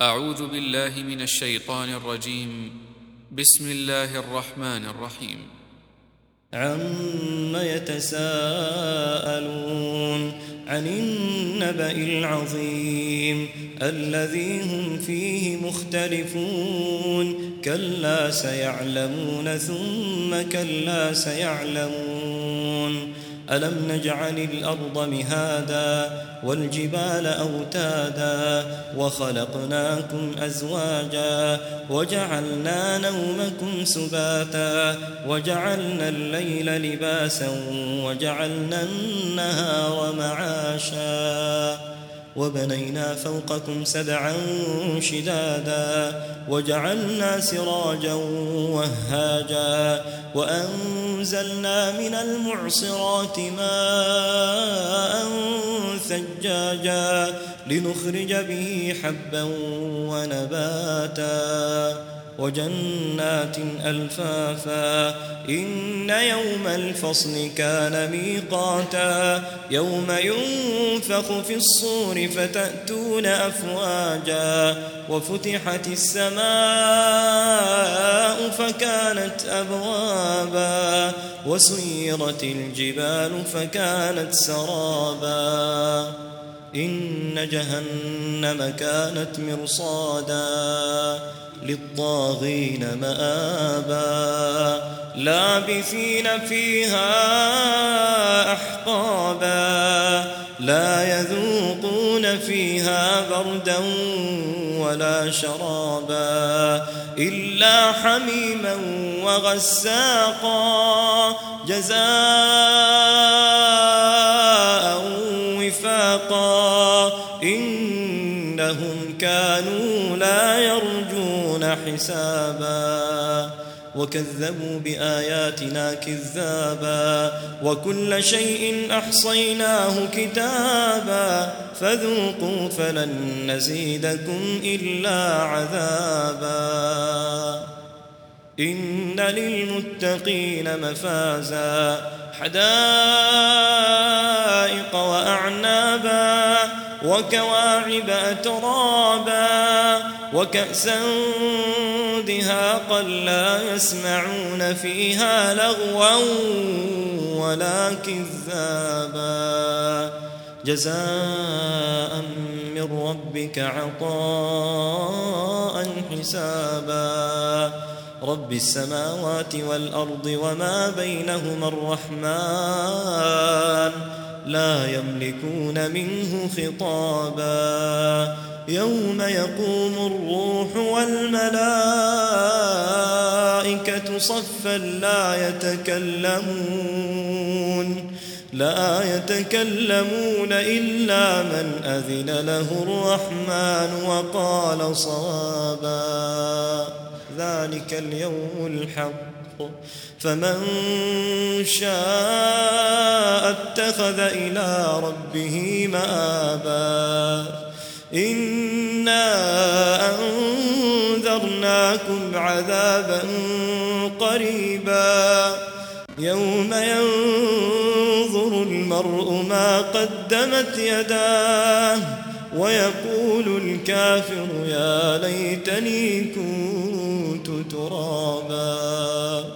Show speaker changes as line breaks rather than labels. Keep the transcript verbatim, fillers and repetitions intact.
أعوذ بالله من الشيطان الرجيم. بسم الله الرحمن الرحيم.
عم يتساءلون عن النبأ العظيم الذي هم فيه مختلفون كلا سيعلمون ثم كلا سيعلمون ألم نجعل الأرض مهادا والجبال أوتادا وخلقناكم أزواجا وجعلنا نومكم سباتا وجعلنا الليل لباسا وجعلنا النهار معاشا وبنينا فوقكم سبعا شدادا وجعلنا سراجا وهاجا وأنزلنا من المعصرات ماء ثجاجا لنخرج به حبا ونباتا وجنات ألفافا إن يوم الفصل كان ميقاتا يوم ينفخ في الصور فتأتون أفواجا وفتحت السماء فكانت أبوابا وسيرت الجبال فكانت سرابا إن جهنم كانت مرصادا للطاغين مآبا لابثين فيها أحقابا لا يذوقون فيها بردا ولا شرابا إلا حميما وغساقا جزاء وفاقا إنهم كانوا لا يرجون حسابا وكذبوا بآياتنا كذابا وكل شيء أحصيناه كتابا فذوقوا فلن نزيدكم إلا عذابا إن للمتقين مفازا حدائق وأعنابا وكواعب أترابا وكأسا دهاقا لا يسمعون فيها لغوا ولا كذابا جزاء من ربك عطاء حسابا رب السماوات والأرض وما بينهما الرحمن لا يملكون منه خطابا يوم يقوم الروح والملائكة صفا لا يتكلمون لا يتكلمون إلا من أذن له الرحمن وقال صوابا ذلك اليوم الحق فمن شاء اتخذ إلى ربه مآبا إنا أنذرناكم عذابا قريبا يوم ينظر المرء ما قدمت يداه ويقول الكافر يا ليتني كنت ترابا.